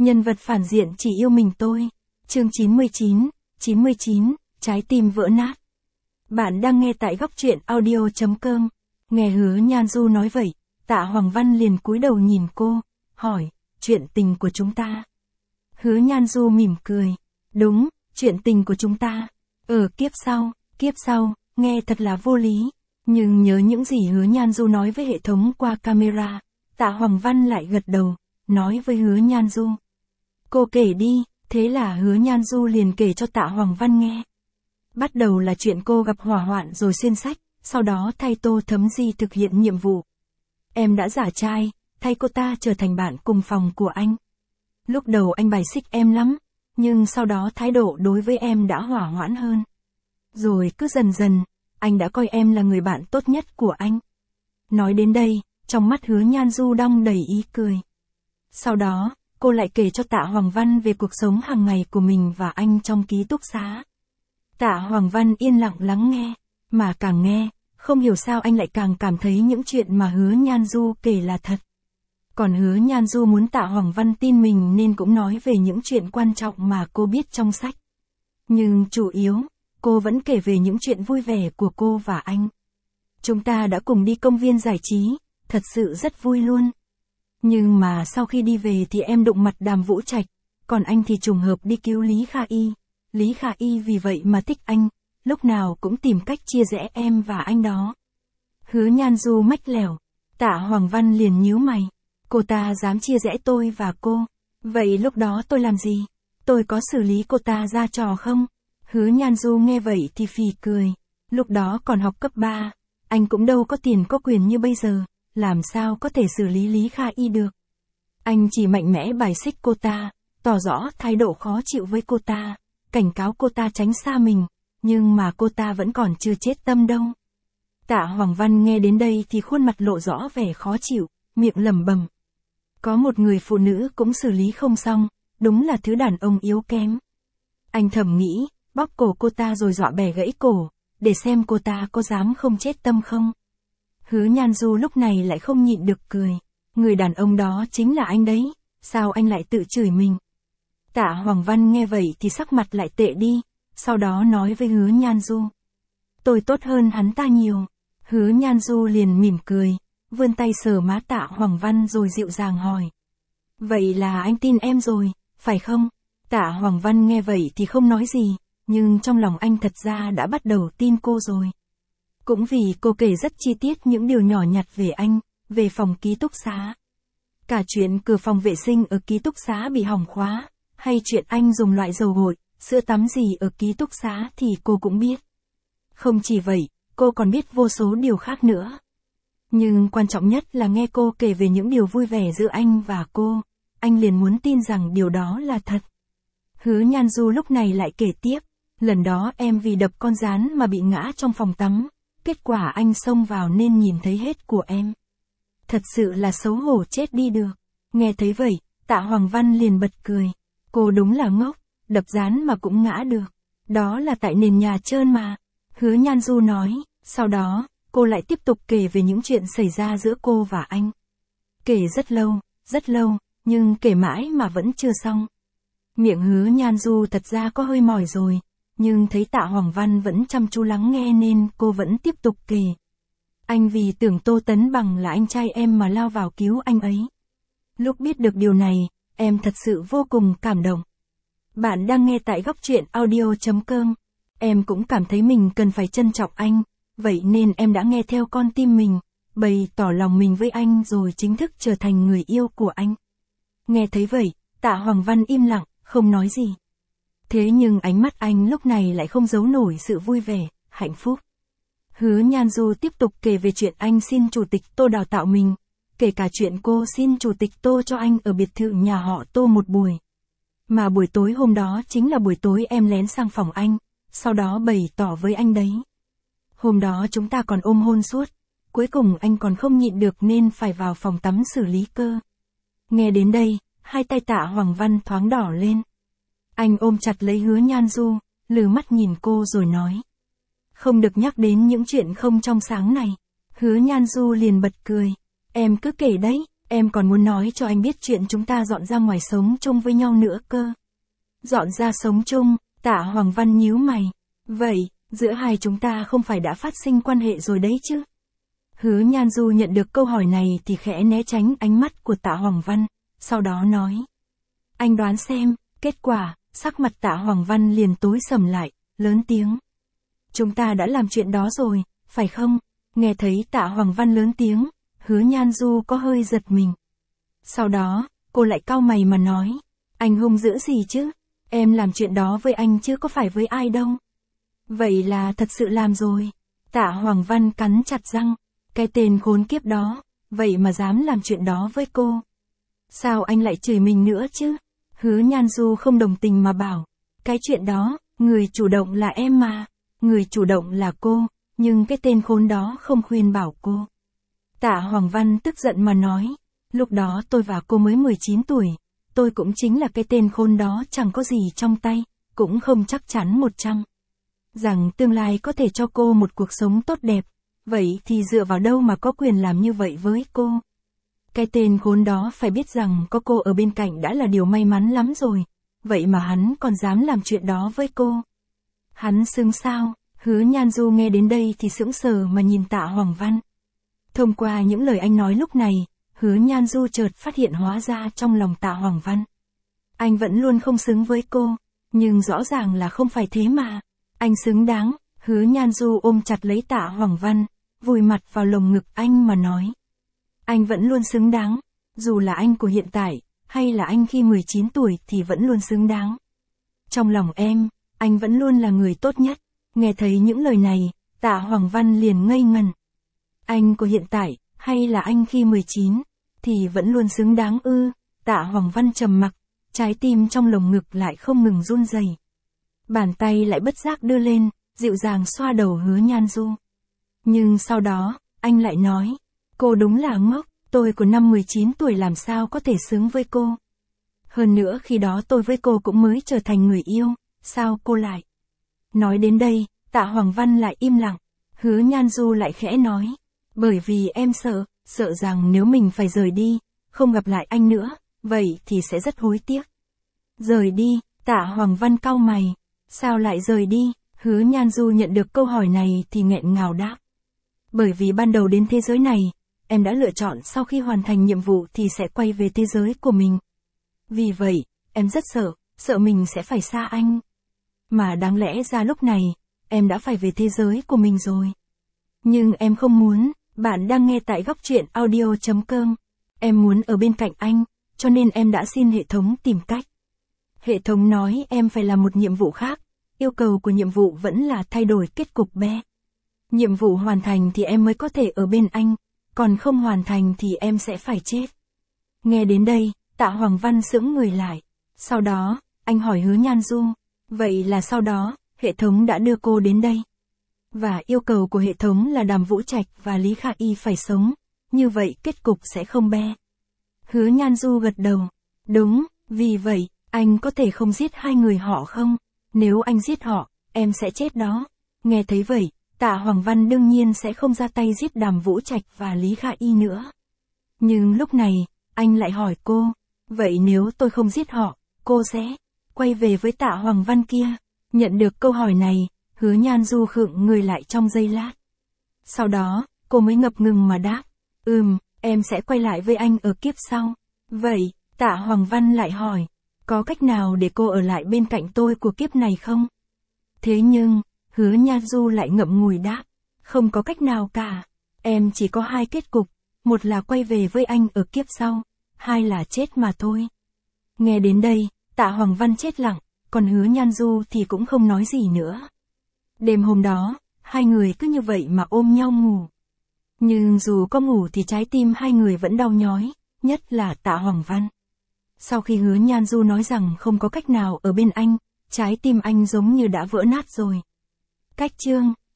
Nhân vật phản diện chỉ yêu mình tôi. Chương 99, trái tim vỡ nát. Bạn đang nghe tại góc truyện audio.com. Nghe Hứa Nhan Du nói vậy, Tạ Hoàng Văn liền cúi đầu nhìn cô, hỏi, chuyện tình của chúng ta. Hứa Nhan Du mỉm cười. Đúng, chuyện tình của chúng ta. Kiếp sau, nghe thật là vô lý. Nhưng nhớ những gì Hứa Nhan Du nói với hệ thống qua camera, Tạ Hoàng Văn lại gật đầu, nói với Hứa Nhan Du. Cô kể đi, thế là Hứa Nhan Du liền kể cho Tạ Hoàng Văn nghe. Bắt đầu là chuyện cô gặp hỏa hoạn rồi xuyên sách, sau đó thay Tô Thấm Di thực hiện nhiệm vụ. Em đã giả trai, thay cô ta trở thành bạn cùng phòng của anh. Lúc đầu anh bài xích em lắm, nhưng sau đó thái độ đối với em đã hỏa hoãn hơn. Rồi cứ dần dần, anh đã coi em là người bạn tốt nhất của anh. Nói đến đây, trong mắt Hứa Nhan Du đong đầy ý cười. Sau đó, cô lại kể cho Tạ Hoàng Văn về cuộc sống hàng ngày của mình và anh trong ký túc xá. Tạ Hoàng Văn yên lặng lắng nghe, mà càng nghe, không hiểu sao anh lại càng cảm thấy những chuyện mà Hứa Nhan Du kể là thật. Còn Hứa Nhan Du muốn Tạ Hoàng Văn tin mình nên cũng nói về những chuyện quan trọng mà cô biết trong sách. Nhưng chủ yếu, cô vẫn kể về những chuyện vui vẻ của cô và anh. Chúng ta đã cùng đi công viên giải trí, thật sự rất vui luôn. Nhưng mà sau khi đi về thì em đụng mặt Đàm Vũ Trạch, còn anh thì trùng hợp đi cứu Lý Kha Y. Lý Kha Y vì vậy mà thích anh, lúc nào cũng tìm cách chia rẽ em và anh đó. Hứa Nhan Du mách lẻo, Tạ Hoàng Văn liền nhíu mày. Cô ta dám chia rẽ tôi và cô. Vậy lúc đó tôi làm gì? Tôi có xử lý cô ta ra trò không? Hứa Nhan Du nghe vậy thì phì cười. Lúc đó còn học cấp 3, anh cũng đâu có tiền có quyền như bây giờ, làm sao có thể xử lý Lý Kha Y được. Anh chỉ mạnh mẽ bài xích cô ta, tỏ rõ thái độ khó chịu với cô ta, cảnh cáo cô ta tránh xa mình, nhưng mà cô ta vẫn còn chưa chết tâm đâu. Tạ Hoàng Văn nghe đến đây thì khuôn mặt lộ rõ vẻ khó chịu, miệng lẩm bẩm. Có một người phụ nữ cũng xử lý không xong, đúng là thứ đàn ông yếu kém. Anh thầm nghĩ, bóp cổ cô ta rồi dọa bẻ gãy cổ, để xem cô ta có dám không chết tâm không. Hứa Nhan Du lúc này lại không nhịn được cười. Người đàn ông đó chính là anh đấy, sao anh lại tự chửi mình? Tạ Hoàng Văn nghe vậy thì sắc mặt lại tệ đi, sau đó nói với Hứa Nhan Du. Tôi tốt hơn hắn ta nhiều. Hứa Nhan Du liền mỉm cười, vươn tay sờ má Tạ Hoàng Văn rồi dịu dàng hỏi. Vậy là anh tin em rồi, phải không? Tạ Hoàng Văn nghe vậy thì không nói gì, nhưng trong lòng anh thật ra đã bắt đầu tin cô rồi. Cũng vì cô kể rất chi tiết những điều nhỏ nhặt về anh, về phòng ký túc xá. Cả chuyện cửa phòng vệ sinh ở ký túc xá bị hỏng khóa, hay chuyện anh dùng loại dầu gội, sữa tắm gì ở ký túc xá thì cô cũng biết. Không chỉ vậy, cô còn biết vô số điều khác nữa. Nhưng quan trọng nhất là nghe cô kể về những điều vui vẻ giữa anh và cô, anh liền muốn tin rằng điều đó là thật. Hứa Nhan Du lúc này lại kể tiếp, lần đó em vì đập con gián mà bị ngã trong phòng tắm, kết quả anh xông vào nên nhìn thấy hết của em. Thật sự là xấu hổ chết đi được. Nghe thấy vậy, Tạ Hoàng Văn liền bật cười. Cô đúng là ngốc, đập gián mà cũng ngã được. Đó là tại nền nhà trơn mà. Hứa Nhan Du nói, sau đó, cô lại tiếp tục kể về những chuyện xảy ra giữa cô và anh. Kể rất lâu, nhưng kể mãi mà vẫn chưa xong. Miệng Hứa Nhan Du thật ra có hơi mỏi rồi, nhưng thấy Tạ Hoàng Văn vẫn chăm chú lắng nghe nên cô vẫn tiếp tục kể. Anh vì tưởng Tô Tấn Bằng là anh trai em mà lao vào cứu anh ấy. Lúc biết được điều này, em thật sự vô cùng cảm động. Bạn đang nghe tại góc truyện audio.com. Em cũng cảm thấy mình cần phải trân trọng anh, vậy nên em đã nghe theo con tim mình, bày tỏ lòng mình với anh rồi chính thức trở thành người yêu của anh. Nghe thấy vậy, Tạ Hoàng Văn im lặng, không nói gì. Thế nhưng ánh mắt anh lúc này lại không giấu nổi sự vui vẻ, hạnh phúc. Hứa Nhan Du tiếp tục kể về chuyện anh xin chủ tịch Tô đào tạo mình, kể cả chuyện cô xin chủ tịch Tô cho anh ở biệt thự nhà họ Tô một buổi. Mà buổi tối hôm đó chính là buổi tối em lén sang phòng anh, sau đó bày tỏ với anh đấy. Hôm đó chúng ta còn ôm hôn suốt, cuối cùng anh còn không nhịn được nên phải vào phòng tắm xử lý cơ. Nghe đến đây, hai tay Tạ Hoàng Văn thoáng đỏ lên. Anh ôm chặt lấy Hứa Nhan Du, lừ mắt nhìn cô rồi nói. Không được nhắc đến những chuyện không trong sáng này. Hứa Nhan Du liền bật cười. Em cứ kể đấy, Em còn muốn nói cho anh biết chuyện chúng ta dọn ra ngoài sống chung với nhau nữa cơ. Dọn ra sống chung, Tạ Hoàng Văn nhíu mày. Vậy, giữa hai chúng ta không phải đã phát sinh quan hệ rồi đấy chứ? Hứa Nhan Du nhận được câu hỏi này thì khẽ né tránh ánh mắt của Tạ Hoàng Văn, sau đó nói. Anh đoán xem, kết quả, sắc mặt Tạ Hoàng Văn liền tối sầm lại, lớn tiếng. Chúng ta đã làm chuyện đó rồi, phải không? Nghe thấy Tạ Hoàng Văn lớn tiếng, Hứa Nhan Du có hơi giật mình. Sau đó, cô lại cau mày mà nói. Anh hung dữ gì chứ? Em làm chuyện đó với anh chứ có phải với ai đâu. Vậy là thật sự làm rồi. Tạ Hoàng Văn cắn chặt răng. Cái tên khốn kiếp đó, vậy mà dám làm chuyện đó với cô. Sao anh lại chửi mình nữa chứ? Hứa Nhan Du không đồng tình mà bảo. Cái chuyện đó, người chủ động là em mà. Người chủ động là cô, nhưng cái tên khốn đó không khuyên bảo cô. Tạ Hoàng Văn tức giận mà nói. Lúc đó tôi và cô mới 19 tuổi. Tôi cũng chính là cái tên khốn đó chẳng có gì trong tay, cũng không chắc chắn 100. Rằng tương lai có thể cho cô một cuộc sống tốt đẹp. Vậy thì dựa vào đâu mà có quyền làm như vậy với cô? Cái tên khốn đó phải biết rằng có cô ở bên cạnh đã là điều may mắn lắm rồi. Vậy mà hắn còn dám làm chuyện đó với cô. Hắn xứng sao? Hứa Nhan Du nghe đến đây thì sững sờ mà nhìn Tạ Hoàng Văn. Thông qua những lời anh nói lúc này, Hứa Nhan Du chợt phát hiện hóa ra trong lòng Tạ Hoàng Văn. Anh vẫn luôn không xứng với cô, nhưng rõ ràng là không phải thế mà. Anh xứng đáng. Hứa Nhan Du ôm chặt lấy Tạ Hoàng Văn, vùi mặt vào lồng ngực anh mà nói. Anh vẫn luôn xứng đáng, dù là anh của hiện tại, hay là anh khi 19 tuổi thì vẫn luôn xứng đáng. Trong lòng em, anh vẫn luôn là người tốt nhất. Nghe thấy những lời này, Tạ Hoàng Văn liền ngây ngần. Anh của hiện tại, hay là anh khi 19, thì vẫn luôn xứng đáng ư? Tạ Hoàng Văn trầm mặc, trái tim trong lồng ngực lại không ngừng run rẩy. Bàn tay lại bất giác đưa lên, dịu dàng xoa đầu Hứa Nhan Du. Nhưng sau đó, anh lại nói, cô đúng là ngốc, tôi của năm 19 tuổi làm sao có thể xứng với cô. Hơn nữa khi đó tôi với cô cũng mới trở thành người yêu, sao cô lại. Nói đến đây, Tạ Hoàng Văn lại im lặng, Hứa Nhan Du lại khẽ nói, bởi vì em sợ rằng nếu mình phải rời đi, không gặp lại anh nữa, vậy thì sẽ rất hối tiếc. Rời đi, Tạ Hoàng Văn cau mày, sao lại rời đi? Hứa Nhan Du nhận được câu hỏi này thì nghẹn ngào đáp. Bởi vì ban đầu đến thế giới này, em đã lựa chọn sau khi hoàn thành nhiệm vụ thì sẽ quay về thế giới của mình. Vì vậy, em rất sợ mình sẽ phải xa anh. Mà đáng lẽ ra lúc này, em đã phải về thế giới của mình rồi. Nhưng em không muốn. Bạn đang nghe tại góc truyện audio.com. Em muốn ở bên cạnh anh, cho nên em đã xin hệ thống tìm cách. Hệ thống nói em phải làm một nhiệm vụ khác. Yêu cầu của nhiệm vụ vẫn là thay đổi kết cục bé. Nhiệm vụ hoàn thành thì em mới có thể ở bên anh, còn không hoàn thành thì em sẽ phải chết. Nghe đến đây, Tạ Hoàng Văn sững người lại. Sau đó, anh hỏi Hứa Nhan Du, vậy là sau đó, hệ thống đã đưa cô đến đây. Và yêu cầu của hệ thống là Đàm Vũ Trạch và Lý Khả Y phải sống, như vậy kết cục sẽ không be. Hứa Nhan Du gật đầu. Đúng, vì vậy, anh có thể không giết hai người họ không? Nếu anh giết họ, em sẽ chết đó. Nghe thấy vậy, Tạ Hoàng Văn đương nhiên sẽ không ra tay giết Đàm Vũ Trạch và Lý Khả Y nữa. Nhưng lúc này, anh lại hỏi cô, vậy nếu tôi không giết họ, cô sẽ quay về với Tạ Hoàng Văn kia? Nhận được câu hỏi này, Hứa Nhan Du khựng người lại trong giây lát. Sau đó, cô mới ngập ngừng mà đáp, em sẽ quay lại với anh ở kiếp sau. Vậy, Tạ Hoàng Văn lại hỏi, có cách nào để cô ở lại bên cạnh tôi của kiếp này không? Thế nhưng, Hứa Nhan Du lại ngậm ngùi đáp, không có cách nào cả. Em chỉ có hai kết cục, một là quay về với anh ở kiếp sau, hai là chết mà thôi. Nghe đến đây, Tạ Hoàng Văn chết lặng, còn Hứa Nhan Du thì cũng không nói gì nữa. Đêm hôm đó, hai người cứ như vậy mà ôm nhau ngủ. Nhưng dù có ngủ thì trái tim hai người vẫn đau nhói, nhất là Tạ Hoàng Văn. Sau khi Hứa Nhan Du nói rằng không có cách nào ở bên anh, trái tim anh giống như đã vỡ nát rồi. Cách chương